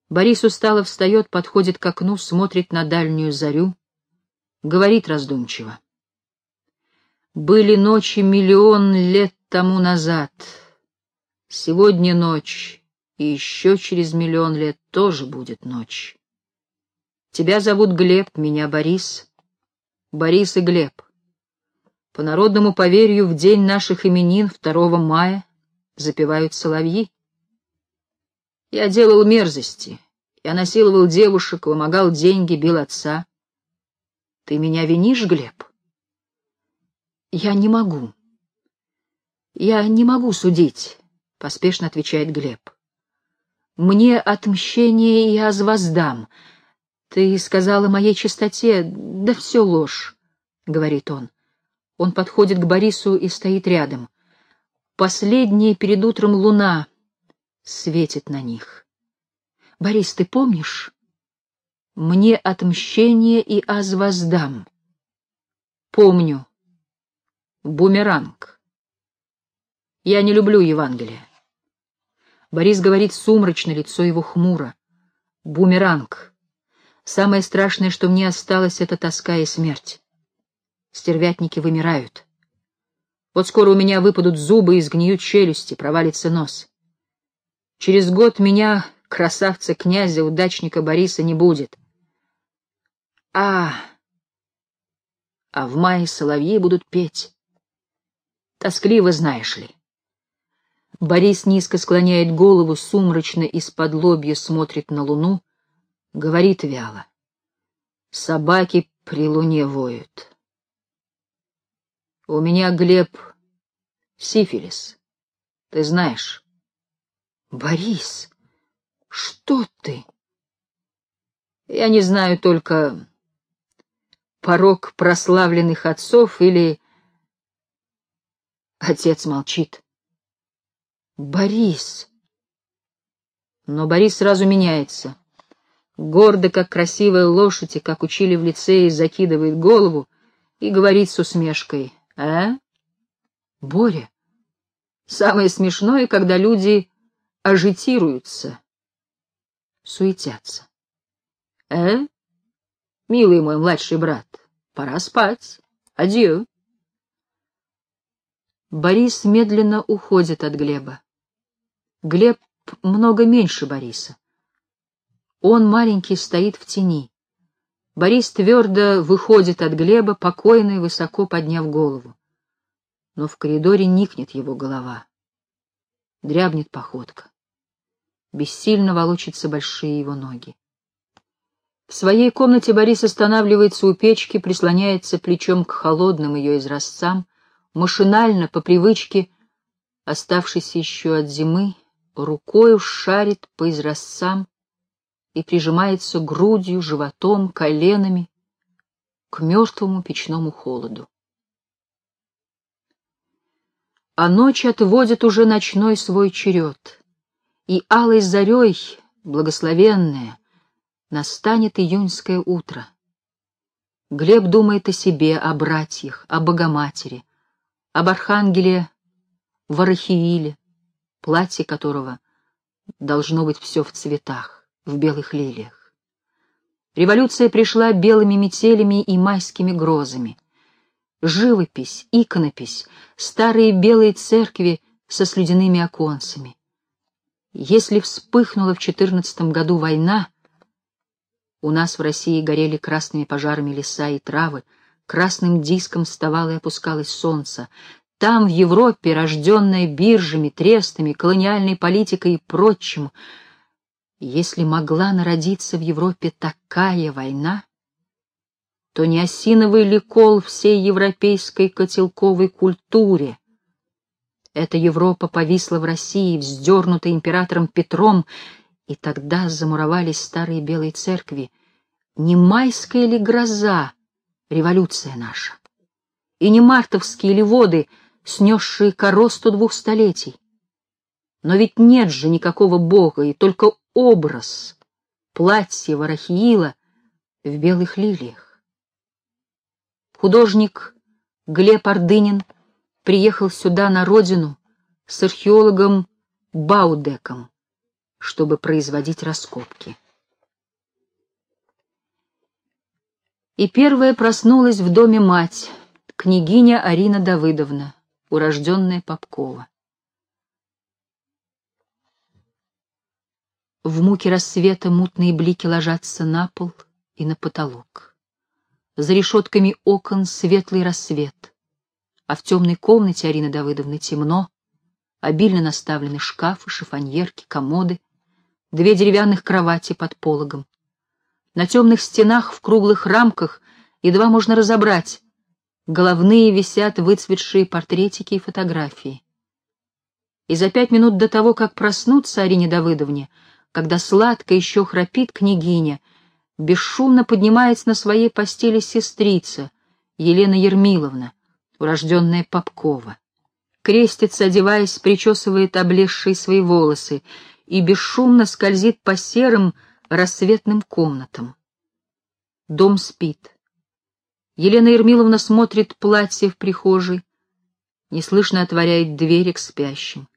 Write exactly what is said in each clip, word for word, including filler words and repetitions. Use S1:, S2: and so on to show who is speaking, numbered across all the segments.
S1: Борис устало встает, подходит к окну, смотрит на дальнюю зарю, говорит раздумчиво. Были ночи миллион лет тому назад. Сегодня ночь, и еще через миллион лет тоже будет ночь. Тебя зовут Глеб, меня Борис. Борис и Глеб. По народному поверью, в день наших именин, второго мая, запевают соловьи. Я делал мерзости, я насиловал девушек, вымогал деньги, бил отца. Ты меня винишь, Глеб? Я не могу. Я не могу судить, — поспешно отвечает Глеб. Мне отмщение я воздам. Ты сказала моей чистоте, да все ложь, — говорит он. Он подходит к Борису и стоит рядом. Последняя перед утром луна светит на них. Борис, ты помнишь? Мне отмщение и аз воздам. Помню. Бумеранг. Я не люблю Евангелие. Борис говорит сумрачно, лицо его хмуро. Бумеранг. Самое страшное, что мне осталось, — это тоска и смерть. Стервятники вымирают. Вот скоро у меня выпадут зубы и сгниют челюсти, провалится нос. Через год меня, красавца князя, удачника Бориса, не будет. А, а в мае соловьи будут петь. Тоскливо, знаешь ли. Борис низко склоняет голову, сумрачно из-под лобья смотрит на луну, говорит вяло. Собаки при луне воют. У меня, Глеб, сифилис. Ты знаешь. Борис, что ты? Я не знаю только порок прославленных отцов или... Отец молчит. Борис. Но Борис сразу меняется. Гордо, как красивая лошадь, и, как учили в лицее, закидывает голову и говорит с усмешкой. А? Боря, самое смешное, когда люди ажитируются, суетятся. Э? Милый мой младший брат, пора спать. Адью. Борис медленно уходит от Глеба. Глеб много меньше Бориса. Он, маленький, стоит в тени. Борис твердо выходит от Глеба, покойно и высоко подняв голову. Но в коридоре никнет его голова. Дрябнет походка. Бессильно волочатся большие его ноги. В своей комнате Борис останавливается у печки, прислоняется плечом к холодным ее изразцам, машинально, по привычке, оставшейся еще от зимы, рукою шарит по изразцам и прижимается грудью, животом, коленами к мертвому печному холоду. А ночь отводит уже ночной свой черед, и алой зарей, благословенная, настанет июньское утро. Глеб думает о себе, о братьях, о Богоматери, об архангеле Варахииле, платье которого должно быть все в цветах, в белых лилиях. Революция пришла белыми метелями и майскими грозами. Живопись, иконопись, старые белые церкви со слюдяными оконцами. Если вспыхнула в четырнадцатом году война, у нас в России горели красными пожарами леса и травы, красным диском вставало и опускалось солнце. Там, в Европе, рожденная биржами, трестами, колониальной политикой и прочим, если могла народиться в Европе такая война, то не осиновый ли кол всей европейской котелковой культуре? Эта Европа повисла в России, вздернута императором Петром, и тогда замуровались старые белые церкви. Не майская ли гроза революция наша? И не мартовские ли воды, снесшие коросту двух столетий? Но ведь нет же никакого бога, и только образ, платье Варахиила в белых лилиях. Художник Глеб Ордынин приехал сюда, на родину, с археологом Баудеком, чтобы производить раскопки. И первая проснулась в доме мать, княгиня Арина Давыдовна, урожденная Попкова. В муке рассвета мутные блики ложатся на пол и на потолок. За решетками окон светлый рассвет, а в темной комнате Арины Давыдовны темно, обильно наставлены шкафы, шифоньерки, комоды, две деревянных кровати под пологом. На темных стенах в круглых рамках едва можно разобрать, головные висят выцветшие портретики и фотографии. И за пять минут до того, как проснуться Арине Давыдовне, когда сладко еще храпит княгиня, бесшумно поднимается на своей постели сестрица Елена Ермиловна, урожденная Попкова. Крестится, одеваясь, причесывает облезшие свои волосы и бесшумно скользит по серым рассветным комнатам. Дом спит. Елена Ермиловна смотрит платье в прихожей, неслышно отворяет двери к спящим.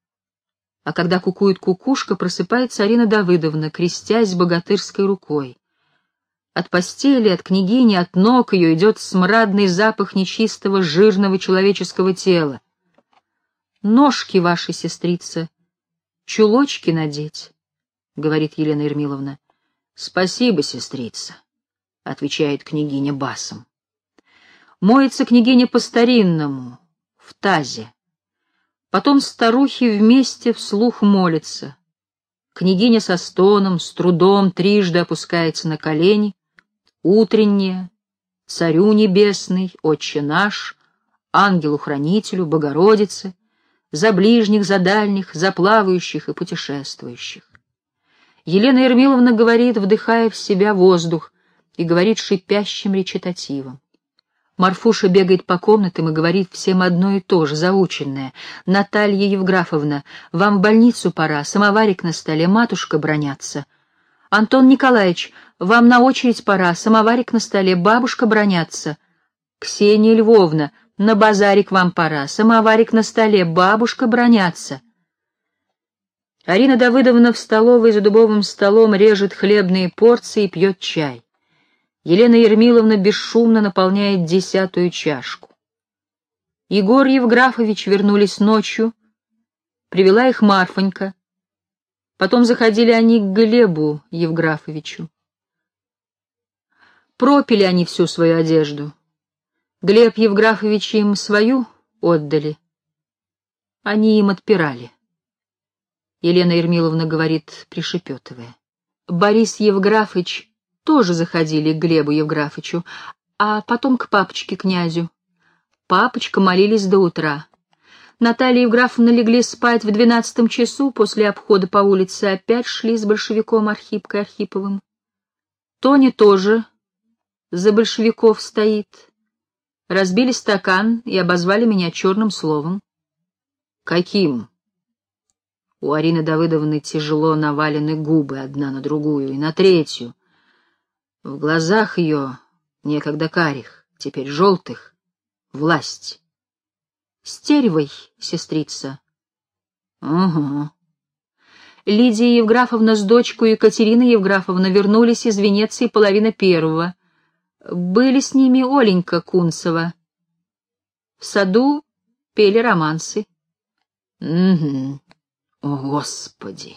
S1: А когда кукует кукушка, просыпается Арина Давыдовна, крестясь богатырской рукой. От постели, от княгини, от ног ее идет смрадный запах нечистого жирного человеческого тела. «Ножки ваши, сестрица, чулочки надеть», — говорит Елена Ермиловна. «Спасибо, сестрица», — отвечает княгиня басом. Моется княгиня по-старинному, в тазе. Потом старухи вместе вслух молятся. Княгиня со стоном, с трудом трижды опускается на колени. Утренняя, Царю Небесный, Отче наш, Ангелу-хранителю, Богородице, за ближних, за дальних, за плавающих и путешествующих. Елена Ермиловна говорит, вдыхая в себя воздух, и говорит шипящим речитативом. Марфуша бегает по комнатам и говорит всем одно и то же, заученное. «Наталья Евграфовна, вам в больницу пора, самоварик на столе, матушка бронятся. Антон Николаевич, вам на очередь пора, самоварик на столе, бабушка бронятся. Ксения Львовна, на базарик вам пора, самоварик на столе, бабушка бронятся». Арина Давыдовна в столовой за дубовым столом режет хлебные порции и пьет чай. Елена Ермиловна бесшумно наполняет десятую чашку. Егор Евграфович вернулись ночью, привела их Марфонька. Потом заходили они к Глебу Евграфовичу. Пропили они всю свою одежду. Глеб Евграфович им свою отдали. Они им отпирали. Елена Ермиловна говорит, пришепетывая. Борис Евграфович тоже заходили к Глебу Евграфовичу, а потом к папочке-князю. Папочка молились до утра. Наталья Евграфовна легли спать в двенадцатом часу, после обхода по улице опять шли с большевиком Архипкой Архиповым. Тоня тоже за большевиков стоит. Разбили стакан и обозвали меня черным словом. Каким? У Арины Давыдовны тяжело навалены губы одна на другую и на третью. В глазах ее, некогда карих, теперь желтых, власть. Стервой, сестрица. Угу. Лидия Евграфовна с дочкой Екатерина Евграфовна вернулись из Венеции половина первого. Были с ними Оленька Кунцева. В саду пели романсы. Угу. О, Господи!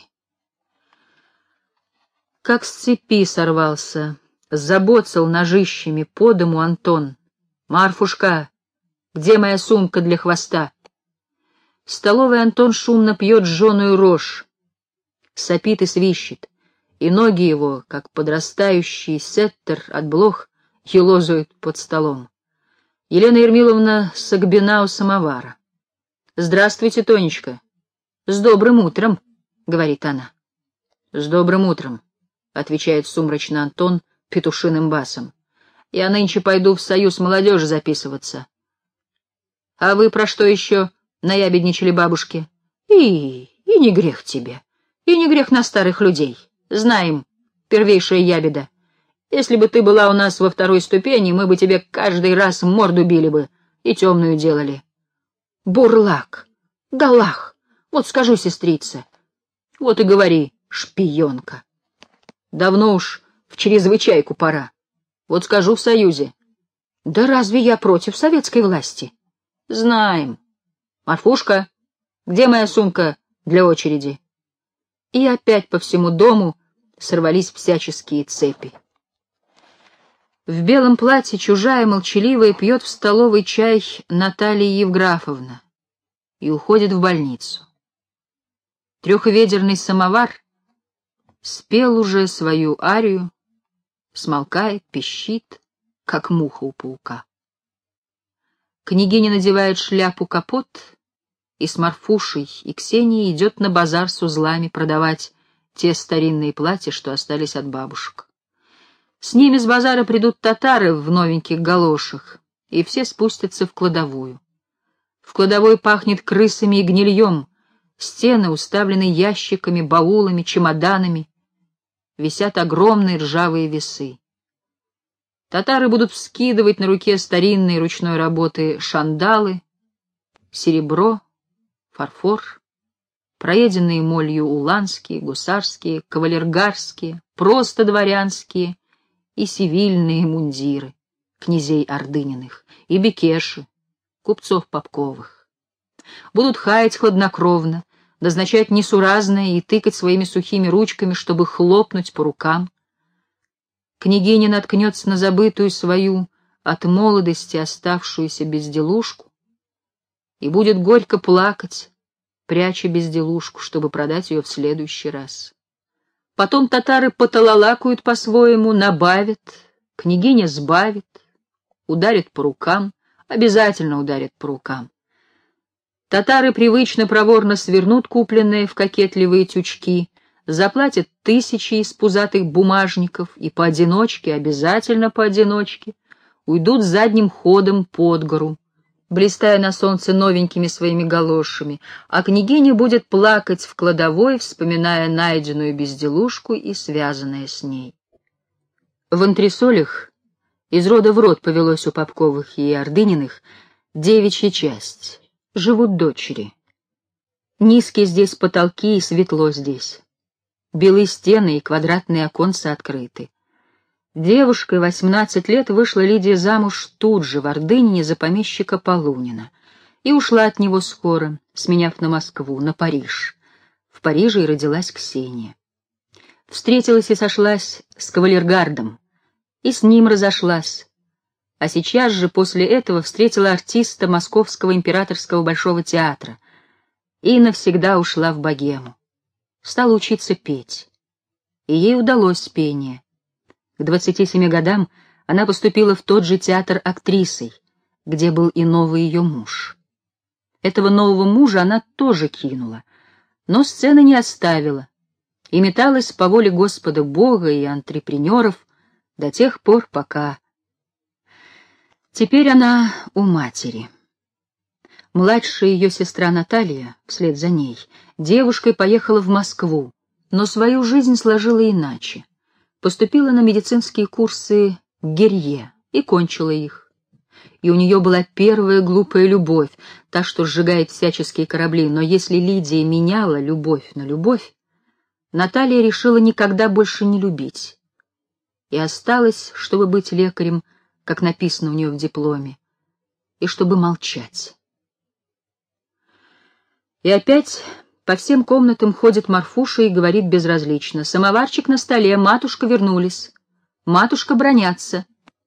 S1: Как с цепи сорвался, забоцал ножищами по дому Антон. «Марфушка, где моя сумка для хвоста?» В столовой Антон шумно пьет жженую рожь, сопит и свищет, и ноги его, как подрастающий сеттер от блох, елозуют под столом. Елена Ермиловна согбена у самовара. «Здравствуйте, Тонечка». «С добрым утром», — говорит она. «С добрым утром», — отвечает сумрачно Антон петушиным басом. «Я нынче пойду в союз молодежи записываться». «А вы про что еще наябедничали бабушке?» «И, и не грех тебе, и не грех на старых людей. Знаем, первейшая ябеда. Если бы ты была у нас во второй ступени, мы бы тебе каждый раз морду били бы и темную делали». «Бурлак! Галах! Вот скажу, сестрица». «Вот и говори, Шпионка. Давно уж в чрезвычайку пора. Вот скажу в Союзе. Да разве я против советской власти? Знаем. Марфушка, где моя сумка для очереди? И опять по всему дому сорвались всяческие цепи. В белом платье, чужая, молчаливая, пьет в столовой чай Наталья Евграфовна и уходит в больницу. Трехведерный самовар спел уже свою арию, смолкает, пищит, как муха у паука. Княгиня надевает шляпу-капот и с Марфушей и Ксенией идет на базар с узлами продавать те старинные платья, что остались от бабушек. С ними с базара придут татары в новеньких галошах, и все спустятся в кладовую. В кладовой пахнет крысами и гнильем, стены уставлены ящиками, баулами, чемоданами, висят огромные ржавые весы. Татары будут вскидывать на руке старинные ручной работы шандалы, серебро, фарфор, проеденные молью уланские, гусарские, кавалергарские, просто дворянские и сивильные мундиры князей Ордыниных и бекеши, купцов Попковых. Будут хаять хладнокровно, назначать несуразное и тыкать своими сухими ручками, чтобы хлопнуть по рукам. Княгиня наткнется на забытую свою от молодости оставшуюся безделушку и будет горько плакать, пряча безделушку, чтобы продать ее в следующий раз. Потом татары поталалакают по-своему, набавят, княгиня сбавит, ударит по рукам, обязательно ударит по рукам. Татары привычно проворно свернут купленные в кокетливые тючки, заплатят тысячи из пузатых бумажников и поодиночке, обязательно поодиночке, уйдут задним ходом под гору, блистая на солнце новенькими своими галошами, а княгиня будет плакать в кладовой, вспоминая найденную безделушку и связанное с ней. В антресолях из рода в род повелось у Попковых и Ордыниных девичья часть. Живут дочери. Низкие здесь потолки и светло здесь. Белые стены и квадратные оконца открыты. Девушкой восемнадцать лет вышла Лидия замуж тут же, в Ордынине, за помещика Полунина, и ушла от него скоро, сменяв на Москву, на Париж. В Париже и родилась Ксения. Встретилась и сошлась с кавалергардом, и с ним разошлась, а сейчас же после этого встретила артиста Московского императорского Большого театра и навсегда ушла в богему. Стала учиться петь, и ей удалось пение. К двадцати семи годам она поступила в тот же театр актрисой, где был и новый ее муж. Этого нового мужа она тоже кинула, но сцены не оставила и металась по воле Господа Бога и антрепренеров до тех пор, пока... Теперь она у матери. Младшая ее сестра Наталья, вслед за ней, девушкой поехала в Москву, но свою жизнь сложила иначе. Поступила на медицинские курсы Герье и кончила их. И у нее была первая глупая любовь, та, что сжигает всяческие корабли, но если Лидия меняла любовь на любовь, Наталья решила никогда больше не любить. И осталась, чтобы быть лекарем, как написано у нее в дипломе, и чтобы молчать. И опять по всем комнатам ходит Марфуша и говорит безразлично: «Самоварчик на столе, матушка вернулись, матушка бронятся».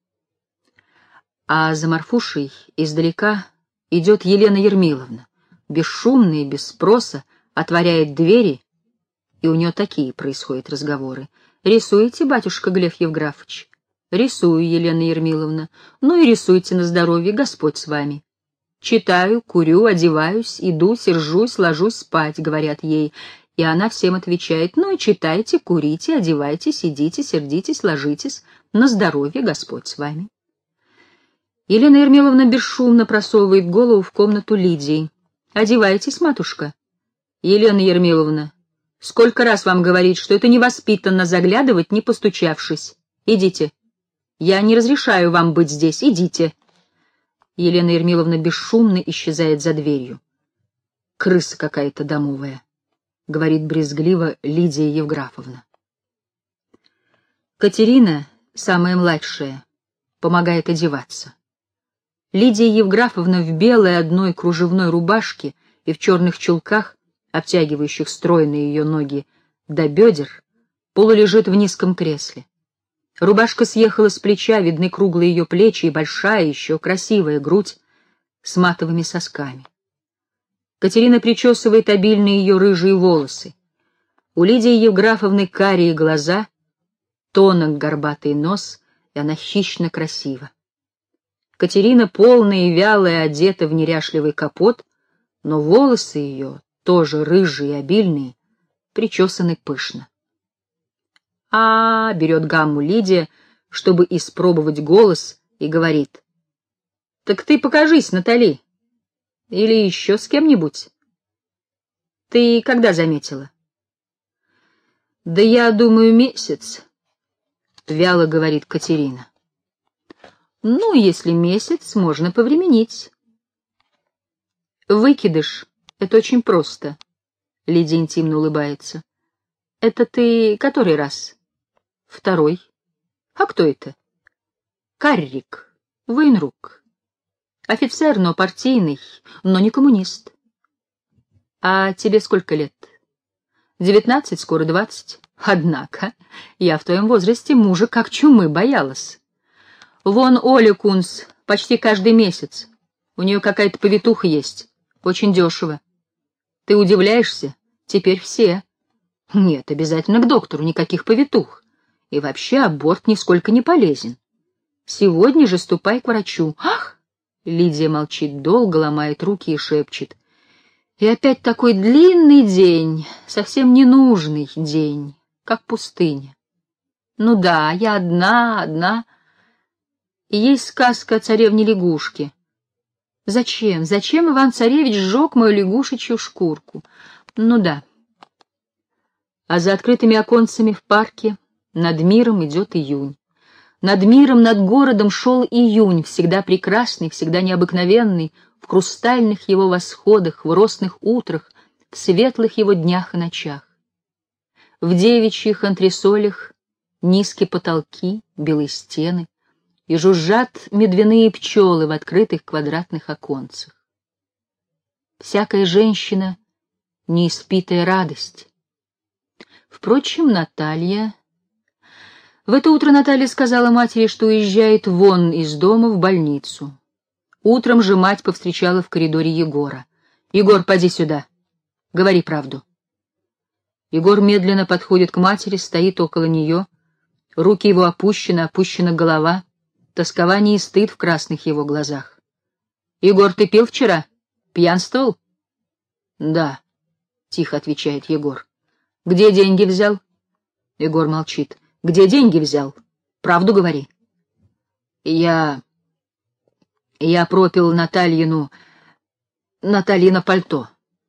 S1: А за Марфушей издалека идет Елена Ермиловна, бесшумно и без спроса отворяет двери, и у нее такие происходят разговоры. «Рисуете, батюшка Глеб Евграфович?» «Рисую, Елена Ермиловна. Ну и рисуйте на здоровье, Господь с вами». «Читаю, курю, одеваюсь, иду, сержусь, ложусь спать», — говорят ей, и она всем отвечает: «Ну и читайте, курите, одевайтесь, идите, сердитесь, ложитесь, на здоровье, Господь с вами». Елена Ермиловна бесшумно просовывает голову в комнату Лидии. «Одевайтесь, матушка». «Елена Ермиловна, сколько раз вам говорить, что это невоспитанно заглядывать, не постучавшись. Идите. Я не разрешаю вам быть здесь, идите». Елена Ермиловна бесшумно исчезает за дверью. Крыса какая-то домовая. — говорит брезгливо Лидия Евграфовна. Катерина, самая младшая, помогает одеваться. Лидия Евграфовна в белой одной кружевной рубашке и в черных чулках, обтягивающих стройные ее ноги до бедер, полулежит в низком кресле. Рубашка съехала с плеча, видны круглые ее плечи и большая, еще красивая грудь с матовыми сосками. Катерина причесывает обильные ее рыжие волосы. У Лидии Евграфовны карие глаза, тонок горбатый нос, и она хищно красива. Катерина, полная и вялая, одета в неряшливый капот, но волосы ее, тоже рыжие и обильные, причесаны пышно. А, берет гамму Лидия, чтобы испробовать голос, и говорит: «Так ты покажись, Натали. Или еще с кем-нибудь? Ты когда заметила?» «Да я думаю, месяц», — вяло говорит Катерина. «Ну, если месяц, можно повременить». «Выкидыш — это очень просто», — Лидия интимно улыбается. «Это ты который раз?» «Второй». «А кто это?» «Каррик, военрук. Офицер, но партийный, но не коммунист». «А тебе сколько лет?» «Девятнадцать, скоро двадцать». «Однако я в твоем возрасте мужа как чумы боялась. Вон Оля Кунс почти каждый месяц. У нее какая-то повитуха есть. Очень дешево. Ты удивляешься? Теперь все. Нет, обязательно к доктору, никаких повитух. И вообще аборт нисколько не полезен. Сегодня же ступай к врачу». «Ах!» Лидия молчит долго, ломает руки и шепчет. «И опять такой длинный день, совсем ненужный день, как пустыня. Ну да, я одна, одна. И есть сказка о царевне-лягушке. Зачем, зачем Иван-царевич сжег мою лягушечью шкурку? Ну да». А за открытыми оконцами в парке над миром идет июнь. Над миром, над городом шел июнь, всегда прекрасный, всегда необыкновенный, в хрустальных его восходах, в росных утрах, в светлых его днях и ночах. В девичьих антресолях низкие потолки, белые стены, и жужжат медвяные пчелы в открытых квадратных оконцах. Всякая женщина — неиспитая радость. Впрочем, Наталья... В это утро Наталья сказала матери, что уезжает вон из дома в больницу. Утром же мать повстречала в коридоре Егора. «Егор, поди сюда. Говори правду». Егор медленно подходит к матери, стоит около нее. Руки его опущены, опущена голова. Тоскование и стыд в красных его глазах. «Егор, ты пил вчера? Пьянствовал?» «Да», — тихо отвечает Егор. «Где деньги взял?» Егор молчит. «Где деньги взял? Правду говори». «Я... я пропил Натальину... Натальино пальто».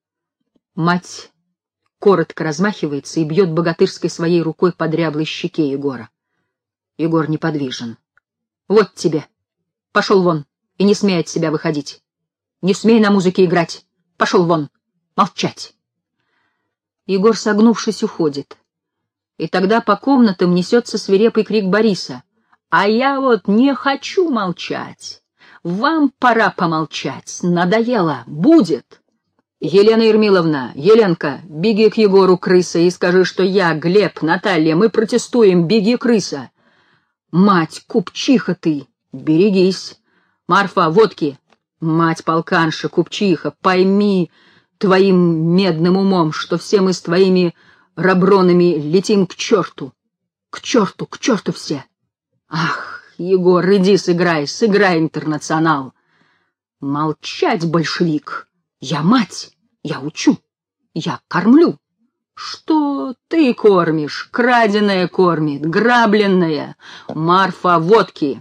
S1: Мать коротко размахивается и бьет богатырской своей рукой по дряблой щеке Егора. Егор неподвижен. «Вот тебе. Пошел вон, и не смей от себя выходить. Не смей на музыке играть. Пошел вон. Молчать». Егор, согнувшись, уходит. И тогда по комнатам несется свирепый крик Бориса. «А я вот не хочу молчать. Вам пора помолчать. Надоело. Будет. Елена Ермиловна, Еленка, беги к Егору, крыса, и скажи, что я, Глеб, Наталья, мы протестуем. Беги, крыса. Мать, купчиха ты, берегись. Марфа, водки. Мать полканша, купчиха, пойми твоим медным умом, что все мы с твоими рабронами летим к черту. К черту, к черту все. Ах, Егор, иди сыграй, сыграй интернационал. Молчать, большевик. Я мать, я учу, я кормлю. Что ты кормишь? Краденое кормит, грабленное. Марфа, водки.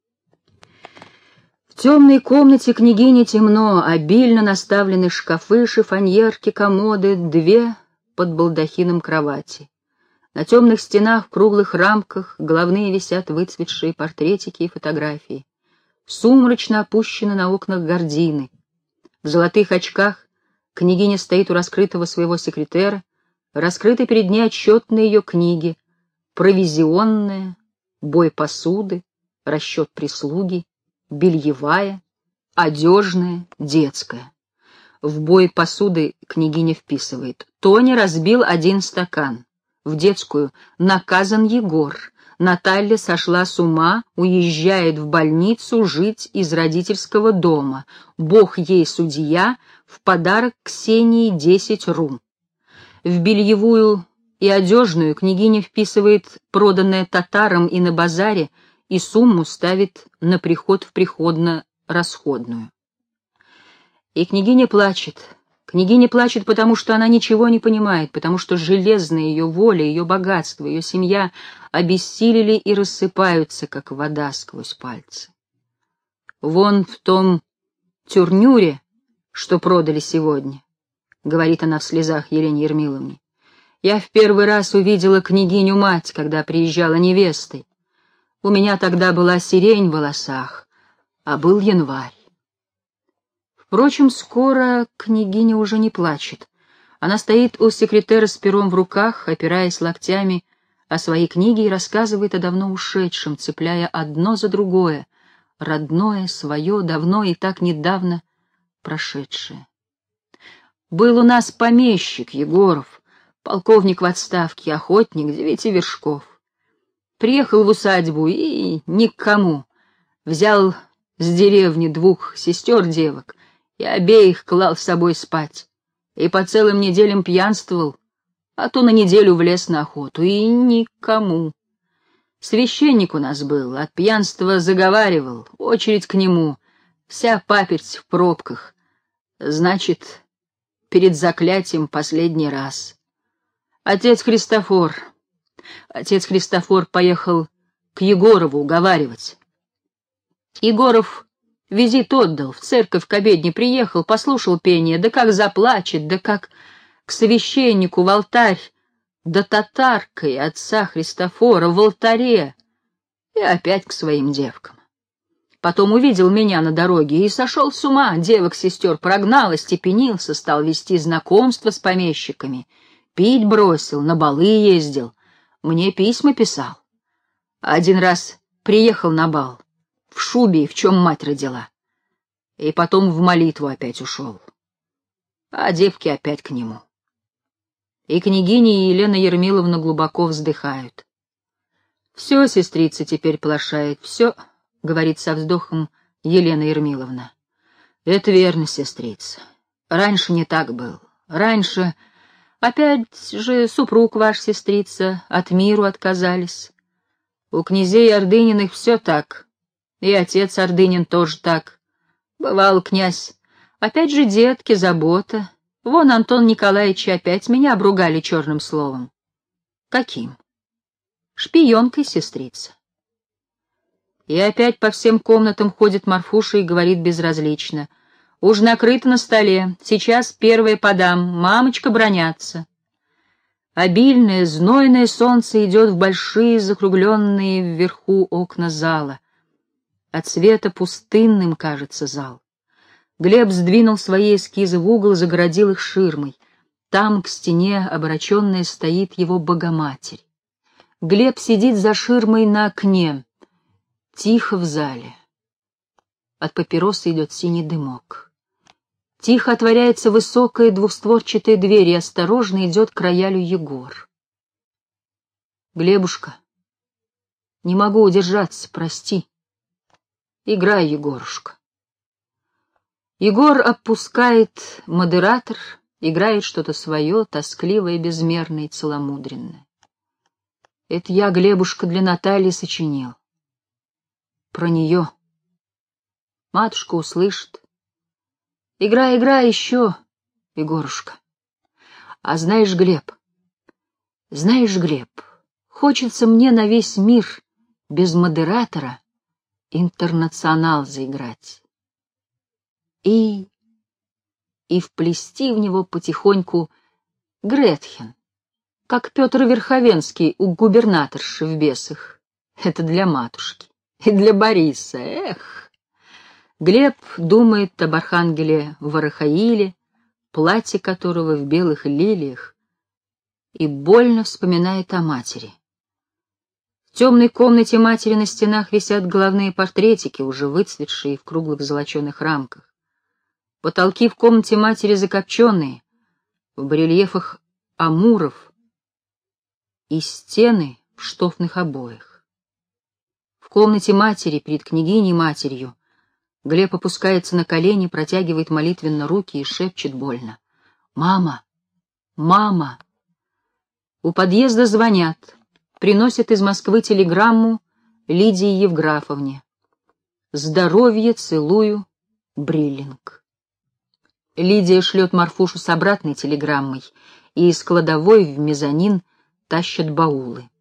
S1: В темной комнате княгини темно, обильно наставлены шкафы, шифоньерки, комоды, две под балдахином кровати. На темных стенах, в круглых рамках, головные висят выцветшие портретики и фотографии. Сумрачно опущены на окнах гардины. В золотых очках княгиня стоит у раскрытого своего секретера, Раскрыты перед ней отчетные ее книги, провизионная, бой посуды, расчет прислуги, бельевая, одежная, детская. В бой посуды княгиня вписывает: Тони разбил один стакан. В детскую: наказан Егор. Наталья сошла с ума, уезжает в больницу жить из родительского дома. Бог ей судья, в подарок Ксении десять рум. В бельевую и одежную княгиня вписывает проданное татарам и на базаре, и сумму ставит на приход в приходно-расходную. И княгиня плачет. Княгиня плачет, потому что она ничего не понимает, потому что железная ее воля, ее богатство, ее семья обессилели и рассыпаются, как вода сквозь пальцы. «Вон в том тюрнюре, что продали сегодня», — говорит она в слезах Елене Ермиловне, — «я в первый раз увидела княгиню-мать, когда приезжала невестой. У меня тогда была сирень в волосах, а был январь». Впрочем, скоро княгиня уже не плачет. Она стоит у секретера с пером в руках, опираясь локтями о свои книги, и рассказывает о давно ушедшем, цепляя одно за другое, родное, свое, давно и так недавно прошедшее. «Был у нас помещик Егоров, полковник в отставке, охотник, девяти вершков. Приехал в усадьбу и ни к кому. Взял с деревни двух сестер-девок и обеих клал с собой спать. И по целым неделям пьянствовал, а то на неделю влез на охоту. И никому. Священник у нас был, от пьянства заговаривал, очередь к нему, вся паперть в пробках. Значит, перед заклятием последний раз. Отец Христофор... Отец Христофор поехал к Егорову уговаривать. Егоров визит отдал, в церковь к обедне приехал, послушал пение, да как заплачет, да как к священнику в алтарь, да татаркой отца Христофора в алтаре, и опять к своим девкам. Потом увидел меня на дороге и сошел с ума, девок-сестер прогнал, остепенился, стал вести знакомства с помещиками, пить бросил, на балы ездил, мне письма писал. Один раз приехал на бал, в шубе, в чем мать родила. И потом в молитву опять ушел. А девки опять к нему. И княгиня и Елена Ермиловна глубоко вздыхают. «Все, сестрица теперь плашает, все», — говорит со вздохом Елена Ермиловна. «Это верно, сестрица. Раньше не так был. Раньше, опять же, супруг ваш, сестрица, от миру отказались. У князей Ордыниных все так». И отец Ордынин тоже так. Бывал князь. Опять же детки, забота. Вон Антон Николаевич опять меня обругали черным словом. Каким? Шпионкой, сестрица. И опять по всем комнатам ходит Марфуша и говорит безразлично. Уж накрыто на столе. Сейчас первое подам. Мамочка бронятся. Обильное, знойное солнце идет в большие, закругленные вверху окна зала. От света пустынным кажется зал. Глеб сдвинул свои эскизы в угол, загородил их ширмой. Там, к стене, обращенная, стоит его Богоматерь. Глеб сидит за ширмой на окне. Тихо в зале. От папиросы идет синий дымок. Тихо отворяется высокая двустворчатая дверь, и осторожно идет к роялю Егор. «Глебушка, не могу удержаться, прости. Играй, Егорушка». Егор опускает модератор, играет что-то свое, тоскливое, безмерное и целомудренное. Это я, Глебушка, для Натальи сочинил. Про нее. Матушка услышит. Играй, играй еще, Егорушка. А знаешь, Глеб, знаешь, Глеб, хочется мне на весь мир без модератора интернационал заиграть. И... и вплести в него потихоньку Гретхен, как Петр Верховенский у губернаторши в «Бесах». Это для матушки. И для Бориса, эх! Глеб думает об архангеле Варахаиле, платье которого в белых лилиях, и больно вспоминает о матери. В темной комнате матери на стенах висят головные портретики, уже выцветшие в круглых золоченых рамках. Потолки в комнате матери закопченные, в барельефах амуров, и стены в штофных обоях. В комнате матери, перед княгиней-матерью, Глеб опускается на колени, протягивает молитвенно руки и шепчет больно: «Мама! Мама!» У подъезда звонят, приносят из Москвы телеграмму Лидии Евграфовне. «Здоровье, целую, Бриллинг». Лидия шлет Марфушу с обратной телеграммой, и из кладовой в мезонин тащат баулы.